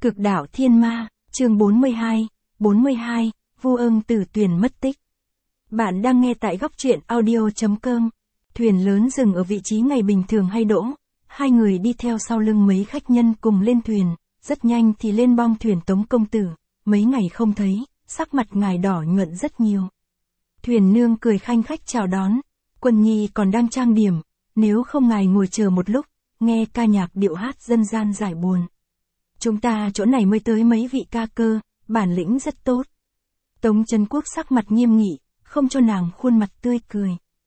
Cực đạo thiên ma, chương 42, Vu Ưng Tử Tuyền mất tích. Bạn đang nghe tại góc truyện audio.com. Thuyền lớn dừng ở vị trí ngày bình thường hay đỗ. Hai người đi theo sau lưng mấy khách nhân cùng lên thuyền, rất nhanh thì lên bong thuyền Tống công tử. Mấy ngày không thấy, sắc mặt ngài đỏ nhuận rất nhiều. Thuyền nương cười khanh khách chào đón. Quân nhi còn đang trang điểm, nếu không ngài ngồi chờ một lúc, nghe ca nhạc điệu hát dân gian giải buồn. Chúng ta chỗ này mới tới mấy vị ca cơ, bản lĩnh rất tốt. Tống Trấn Quốc sắc mặt nghiêm nghị, không cho nàng khuôn mặt tươi cười.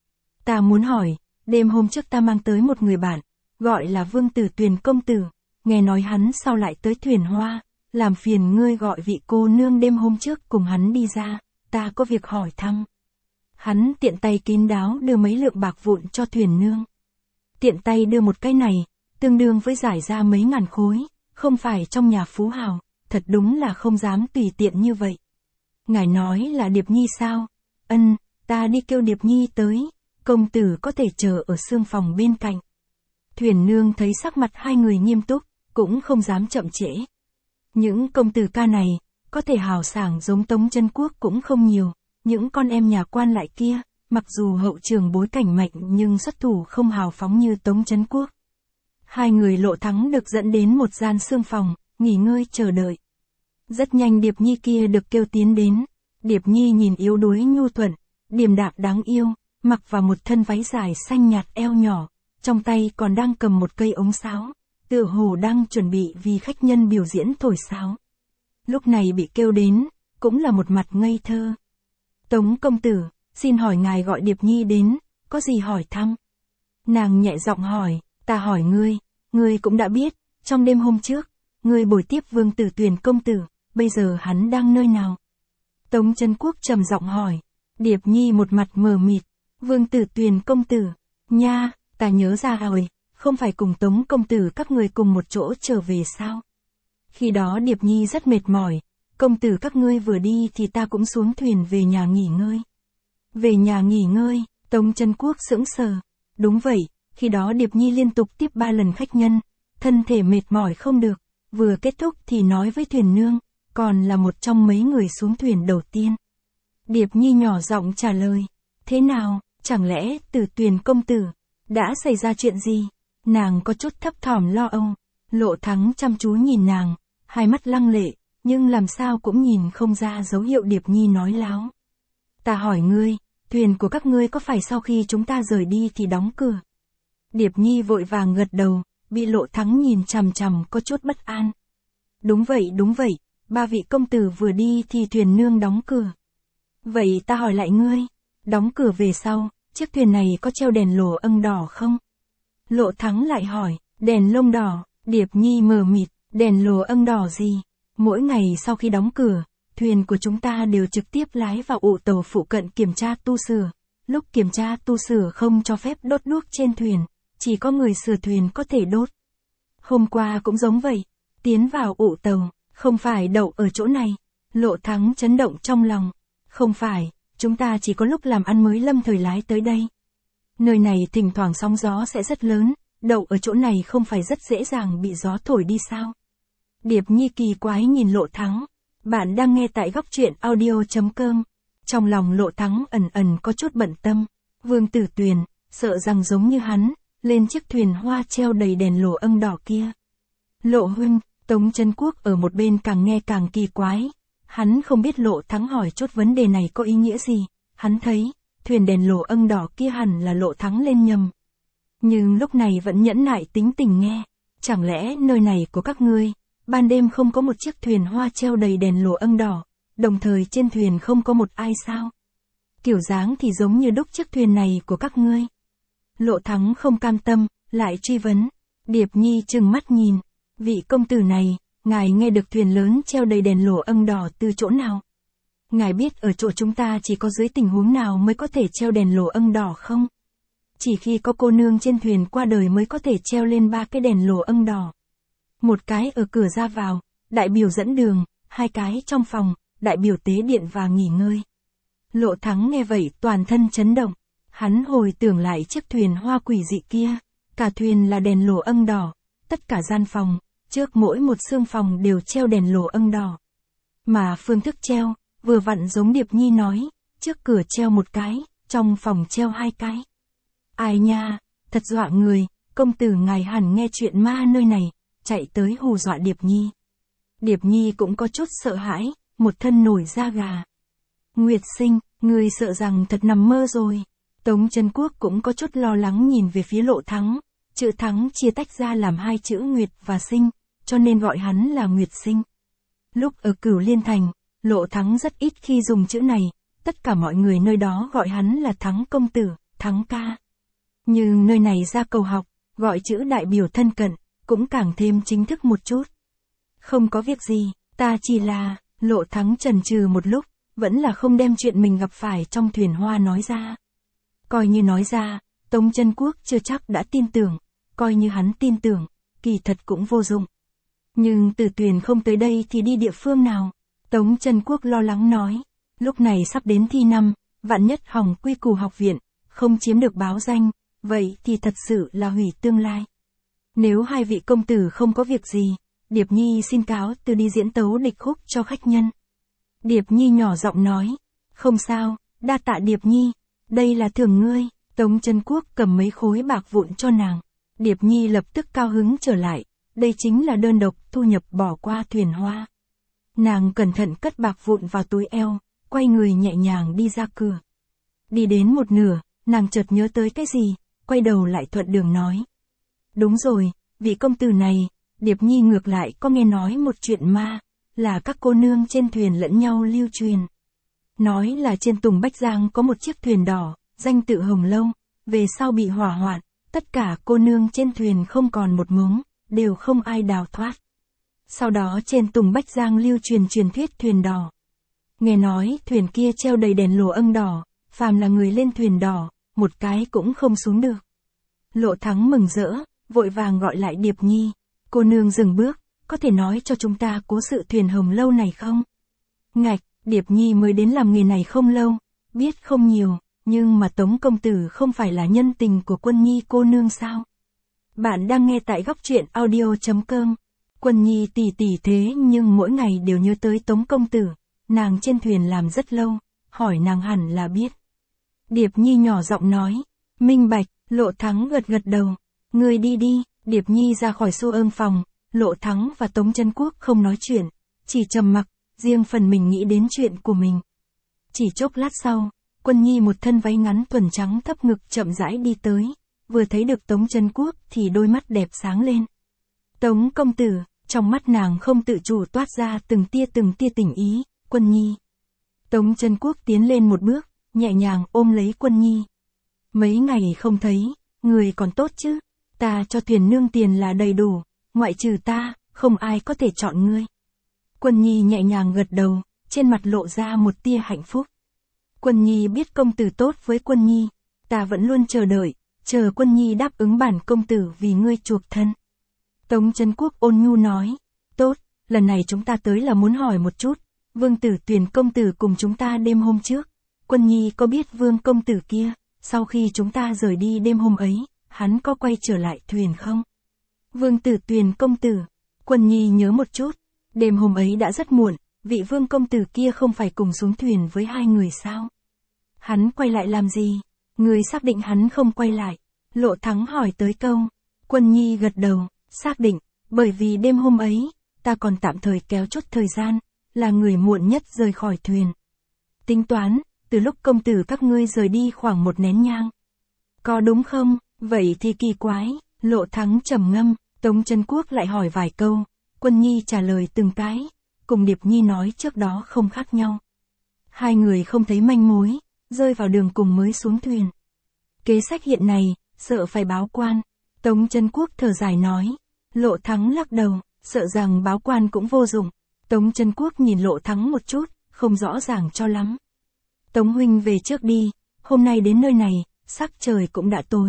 Ta muốn hỏi, đêm hôm trước ta mang tới một người bạn, gọi là Vương Tử Tuyền công tử, nghe nói hắn sao lại tới Thuyền Hoa, làm phiền ngươi gọi vị cô nương đêm hôm trước cùng hắn đi ra, ta có việc hỏi thăm. Hắn tiện tay kín đáo đưa mấy lượng bạc vụn cho thuyền nương. Tiện tay đưa một cái này, tương đương với giải ra mấy ngàn khối, không phải trong nhà phú hào, thật đúng là không dám tùy tiện như vậy. Ngài nói là Điệp Nhi sao? Ân, ta đi kêu Điệp Nhi tới, công tử có thể chờ ở sương phòng bên cạnh. Thuyền nương thấy sắc mặt hai người nghiêm túc, cũng không dám chậm trễ. Những công tử ca này, có thể hào sảng giống Tống Trấn Quốc cũng không nhiều, những con em nhà quan lại kia, mặc dù hậu trường bối cảnh mạnh nhưng xuất thủ không hào phóng như Tống Trấn Quốc. Hai người Lộ Thắng được dẫn đến một gian sương phòng, nghỉ ngơi chờ đợi. Rất nhanh Điệp Nhi kia được kêu tiến đến. Điệp Nhi nhìn yếu đuối nhu thuận, điềm đạm đáng yêu, mặc vào một thân váy dài xanh nhạt eo nhỏ, trong tay còn đang cầm một cây ống sáo, tựa hồ đang chuẩn bị vì khách nhân biểu diễn thổi sáo. Lúc này bị kêu đến, cũng là một mặt ngây thơ. Tống công tử, xin hỏi ngài gọi Điệp Nhi đến, có gì hỏi thăm? Nàng nhẹ giọng hỏi, ta hỏi ngươi cũng đã biết, trong đêm hôm trước, ngươi bồi tiếp Vương Tử Tuyền công tử, bây giờ hắn đang nơi nào? Tống Trấn Quốc trầm giọng hỏi. Điệp Nhi một mặt mờ mịt, Vương Tử Tuyền công tử, nha, ta nhớ ra rồi, không phải cùng Tống công tử các người cùng một chỗ trở về sao? Khi đó Điệp Nhi rất mệt mỏi, công tử các ngươi vừa đi thì ta cũng xuống thuyền về nhà nghỉ ngơi. Về nhà nghỉ ngơi, Tống Trấn Quốc sững sờ. Đúng vậy, khi đó Điệp Nhi liên tục tiếp 3 lần khách nhân, thân thể mệt mỏi không được, vừa kết thúc thì nói với thuyền nương, còn là một trong mấy người xuống thuyền đầu tiên. Điệp Nhi nhỏ giọng trả lời, thế nào, chẳng lẽ Tử Tuyền công tử, đã xảy ra chuyện gì? Nàng có chút thấp thỏm lo âu. Lộ Thắng chăm chú nhìn nàng, hai mắt lăng lệ, nhưng làm sao cũng nhìn không ra dấu hiệu Điệp Nhi nói láo. Ta hỏi ngươi, thuyền của các ngươi có phải sau khi chúng ta rời đi thì đóng cửa? Điệp Nhi vội vàng gật đầu, bị Lộ Thắng nhìn chằm chằm có chút bất an. Đúng vậy, 3 vị công tử vừa đi thì thuyền nương đóng cửa. Vậy ta hỏi lại ngươi, đóng cửa về sau, chiếc thuyền này có treo đèn lồ âng đỏ không? Lộ Thắng lại hỏi, đèn lông đỏ, Điệp Nhi mờ mịt, đèn lồ âng đỏ gì? Mỗi ngày sau khi đóng cửa, thuyền của chúng ta đều trực tiếp lái vào ụ tàu phụ cận kiểm tra tu sửa. Lúc kiểm tra tu sửa không cho phép đốt đuốc trên thuyền, chỉ có người sửa thuyền có thể đốt. Hôm qua cũng giống vậy, tiến vào ụ tàu, không phải đậu ở chỗ này. Lộ Thắng chấn động trong lòng. Không phải, chúng ta chỉ có lúc làm ăn mới lâm thời lái tới đây. Nơi này thỉnh thoảng sóng gió sẽ rất lớn, đậu ở chỗ này không phải rất dễ dàng bị gió thổi đi sao? Điệp Nhi kỳ quái nhìn Lộ Thắng. Bạn đang nghe tại góc truyện audio.com. Trong lòng Lộ Thắng ẩn ẩn có chút bận tâm. Vương Tử Tuyền, sợ rằng giống như hắn, lên chiếc thuyền hoa treo đầy đèn lồ âng đỏ kia. Lộ huynh, Tống Trấn Quốc ở một bên càng nghe càng kỳ quái. Hắn không biết Lộ Thắng hỏi chốt vấn đề này có ý nghĩa gì. Hắn thấy, thuyền đèn lồ âng đỏ kia hẳn là Lộ Thắng lên nhầm. Nhưng lúc này vẫn nhẫn nại tính tình nghe. Chẳng lẽ nơi này của các ngươi, ban đêm không có một chiếc thuyền hoa treo đầy đèn lồ âng đỏ, đồng thời trên thuyền không có một ai sao? Kiểu dáng thì giống như đúc chiếc thuyền này của các ngươi. Lộ Thắng không cam tâm, lại truy vấn. Điệp Nhi trừng mắt nhìn. Vị công tử này, ngài nghe được thuyền lớn treo đầy đèn lồ âng đỏ từ chỗ nào? Ngài biết ở chỗ chúng ta chỉ có dưới tình huống nào mới có thể treo đèn lồ âng đỏ không? Chỉ khi có cô nương trên thuyền qua đời mới có thể treo lên 3 cái đèn lồ âng đỏ. Một cái ở cửa ra vào, đại biểu dẫn đường, 2 cái trong phòng, đại biểu tế điện và nghỉ ngơi. Lộ Thắng nghe vậy toàn thân chấn động. Hắn hồi tưởng lại chiếc thuyền hoa quỷ dị kia. Cả thuyền là đèn lồ âng đỏ, tất cả gian phòng, trước mỗi một xương phòng đều treo đèn lồ âng đỏ. Mà phương thức treo, vừa vặn giống Điệp Nhi nói, trước cửa treo một cái, trong phòng treo 2 cái. Ai nha, thật dọa người, công tử ngài hẳn nghe chuyện ma nơi này, chạy tới hù dọa Điệp Nhi. Điệp Nhi cũng có chút sợ hãi, một thân nổi da gà. Nguyệt Sinh, ngươi sợ rằng thật nằm mơ rồi. Tống Trấn Quốc cũng có chút lo lắng nhìn về phía Lộ Thắng, chữ Thắng chia tách ra làm 2 chữ Nguyệt và Sinh, cho nên gọi hắn là Nguyệt Sinh. Lúc ở Cửu Liên Thành, Lộ Thắng rất ít khi dùng chữ này, tất cả mọi người nơi đó gọi hắn là Thắng công tử, Thắng ca. Nhưng nơi này ra cầu học, gọi chữ đại biểu thân cận, cũng càng thêm chính thức một chút. Không có việc gì, ta chỉ là, Lộ Thắng chần chừ một lúc, vẫn là không đem chuyện mình gặp phải trong thuyền hoa nói ra. Coi như nói ra, Tống Trấn Quốc chưa chắc đã tin tưởng, coi như hắn tin tưởng, kỳ thật cũng vô dụng. Nhưng Tử Tuyền không tới đây thì đi địa phương nào? Tống Trấn Quốc lo lắng nói, lúc này sắp đến thi năm, vạn nhất hỏng quy củ học viện, không chiếm được báo danh, vậy thì thật sự là hủy tương lai. Nếu 2 vị công tử không có việc gì, Điệp Nhi xin cáo từ đi diễn tấu địch khúc cho khách nhân. Điệp Nhi nhỏ giọng nói, không sao, đa tạ Điệp Nhi, đây là thưởng ngươi. Tống Trấn Quốc cầm mấy khối bạc vụn cho nàng. Điệp Nhi lập tức cao hứng trở lại, đây chính là đơn độc thu nhập bỏ qua thuyền hoa. Nàng cẩn thận cất bạc vụn vào túi eo, quay người nhẹ nhàng đi ra cửa. Đi đến một nửa, nàng chợt nhớ tới cái gì, quay đầu lại thuận đường nói. Đúng rồi, vị công tử này, Điệp Nhi ngược lại có nghe nói một chuyện ma, là các cô nương trên thuyền lẫn nhau lưu truyền. Nói là trên Tùng Bách Giang có một chiếc thuyền đỏ, danh tự Hồng Lâu, về sau bị hỏa hoạn, tất cả cô nương trên thuyền không còn một mống, đều không ai đào thoát. Sau đó trên Tùng Bách Giang lưu truyền truyền thuyết thuyền đỏ. Nghe nói thuyền kia treo đầy đèn lồ âng đỏ, phàm là người lên thuyền đỏ, một cái cũng không xuống được. Lộ Thắng mừng rỡ, vội vàng gọi lại Điệp Nhi, cô nương dừng bước, có thể nói cho chúng ta cố sự thuyền Hồng Lâu này không? Ngạch, Điệp Nhi mới đến làm nghề này không lâu, biết không nhiều, nhưng mà Tống công tử không phải là nhân tình của Quân Nhi cô nương sao? Bạn đang nghe tại góc truyện audio.com. Quân Nhi tỷ tỷ thế nhưng mỗi ngày đều nhớ tới Tống công tử, nàng trên thuyền làm rất lâu, hỏi nàng hẳn là biết. Điệp Nhi nhỏ giọng nói, minh bạch. Lộ Thắng gật gật đầu, ngươi đi đi. Điệp Nhi ra khỏi xu ương phòng, Lộ Thắng và Tống Trấn Quốc không nói chuyện, chỉ trầm mặc, riêng phần mình nghĩ đến chuyện của mình. Chỉ chốc lát sau, Quân Nhi một thân váy ngắn thuần trắng thấp ngực chậm rãi đi tới, vừa thấy được Tống Trấn Quốc thì đôi mắt đẹp sáng lên. Tống công tử, trong mắt nàng không tự chủ toát ra từng tia tình ý, Quân Nhi. Tống Trấn Quốc tiến lên một bước, nhẹ nhàng ôm lấy Quân Nhi. Mấy ngày không thấy, người còn tốt chứ? Ta cho thuyền nương tiền là đầy đủ, ngoại trừ ta, không ai có thể chọn ngươi. Quân Nhi nhẹ nhàng gật đầu, trên mặt lộ ra một tia hạnh phúc. Quân Nhi biết công tử tốt với Quân Nhi, ta vẫn luôn chờ đợi, chờ Quân Nhi đáp ứng bản công tử vì ngươi chuộc thân. Tống Trấn Quốc ôn nhu nói, tốt, lần này chúng ta tới là muốn hỏi một chút, Vương Tử Tuyền công tử cùng chúng ta đêm hôm trước, Quân Nhi có biết Vương công tử kia, sau khi chúng ta rời đi đêm hôm ấy, hắn có quay trở lại thuyền không? Vương Tử Tuyền công tử, Quân Nhi nhớ một chút, đêm hôm ấy đã rất muộn, vị Vương công tử kia không phải cùng xuống thuyền với 2 người sao? Hắn quay lại làm gì? Người xác định hắn không quay lại? Lộ Thắng hỏi tới câu. Quân Nhi gật đầu, xác định, bởi vì đêm hôm ấy, ta còn tạm thời kéo chút thời gian, là người muộn nhất rời khỏi thuyền. Tính toán, từ lúc công tử các ngươi rời đi khoảng 1 nén nhang. Có đúng không? Vậy thì kỳ quái. Lộ Thắng trầm ngâm, Tống Trấn Quốc lại hỏi vài câu, Quân Nhi trả lời từng cái, cùng Điệp Nhi nói trước đó không khác nhau. 2 người không thấy manh mối, rơi vào đường cùng mới xuống thuyền. Kế sách hiện này, sợ phải báo quan. Tống Trấn Quốc thở dài nói. Lộ Thắng lắc đầu, sợ rằng báo quan cũng vô dụng. Tống Trấn Quốc nhìn Lộ Thắng một chút, không rõ ràng cho lắm. Tống huynh về trước đi, hôm nay đến nơi này, sắc trời cũng đã tối.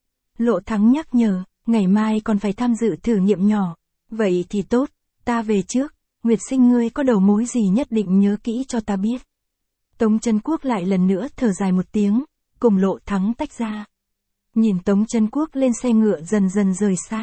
Lộ Thắng nhắc nhở, ngày mai còn phải tham dự thử nghiệm nhỏ. Vậy thì tốt, ta về trước, Nguyệt Sinh ngươi có đầu mối gì nhất định nhớ kỹ cho ta biết. Tống Trấn Quốc lại lần nữa thở dài một tiếng, cùng Lộ Thắng tách ra. Nhìn Tống Trấn Quốc lên xe ngựa dần dần rời xa,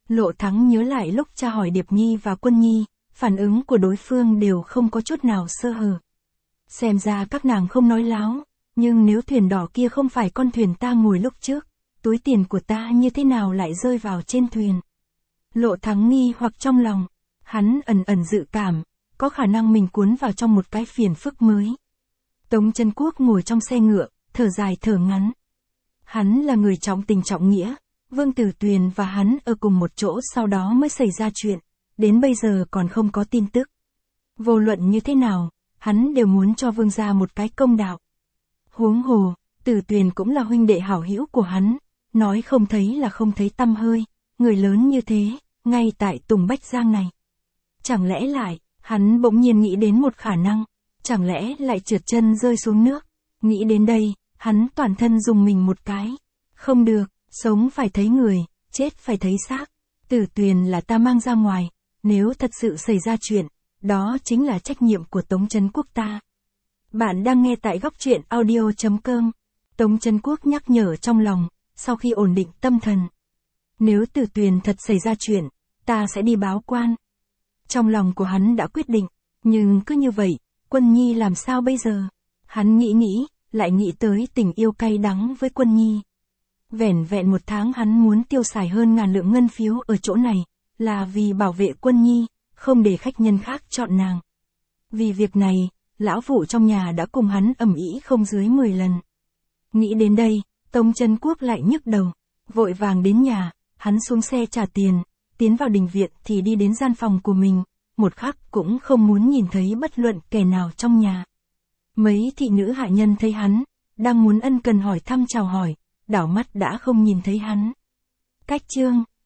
Lộ Thắng nhớ lại lúc cha hỏi Điệp Nhi và Quân Nhi, phản ứng của đối phương đều không có chút nào sơ hở. Xem ra các nàng không nói láo, nhưng nếu thuyền đỏ kia không phải con thuyền ta ngồi lúc trước, túi tiền của ta như thế nào lại rơi vào trên thuyền? Lộ Thắng nghi hoặc trong lòng, hắn ẩn ẩn dự cảm, có khả năng mình cuốn vào trong một cái phiền phức mới. Tống Trấn Quốc ngồi trong xe ngựa, thở dài thở ngắn. Hắn là người trọng tình trọng nghĩa, Vương Tử Tuyền và hắn ở cùng một chỗ sau đó mới xảy ra chuyện, đến bây giờ còn không có tin tức. Vô luận như thế nào, hắn đều muốn cho Vương gia một cái công đạo. Huống hồ, Tử Tuyền cũng là huynh đệ hảo hữu của hắn, nói không thấy là không thấy tăm hơi, người lớn như thế, ngay tại Tùng Bách Giang này. Chẳng lẽ lại, hắn bỗng nhiên nghĩ đến một khả năng, chẳng lẽ lại trượt chân rơi xuống nước. Nghĩ đến đây, hắn toàn thân dùng mình một cái. Không được, sống phải thấy người, chết phải thấy xác. Tử Tuyền là ta mang ra ngoài, nếu thật sự xảy ra chuyện, đó chính là trách nhiệm của Tống Trấn Quốc ta. Bạn đang nghe tại góc truyện audio.com. Tống Trấn Quốc nhắc nhở trong lòng, sau khi ổn định tâm thần. Nếu Tử Tuyền thật xảy ra chuyện, ta sẽ đi báo quan. Trong lòng của hắn đã quyết định, nhưng cứ như vậy, Quân Nhi làm sao bây giờ? Hắn nghĩ, lại nghĩ tới tình yêu cay đắng với Quân Nhi. Vẻn vẹn một tháng hắn muốn tiêu xài hơn 1000 lượng ngân phiếu ở chỗ này, là vì bảo vệ Quân Nhi, không để khách nhân khác chọn nàng. Vì việc này, lão phụ trong nhà đã cùng hắn ầm ĩ không dưới 10 lần. Nghĩ đến đây, Tống Trấn Quốc lại nhức đầu, vội vàng đến nhà, hắn xuống xe trả tiền, tiến vào đình viện thì đi đến gian phòng của mình, một khắc cũng không muốn nhìn thấy bất luận kẻ nào trong nhà. Mấy thị nữ hạ nhân thấy hắn, đang muốn ân cần hỏi thăm chào hỏi, đảo mắt đã không nhìn thấy hắn. Cách chương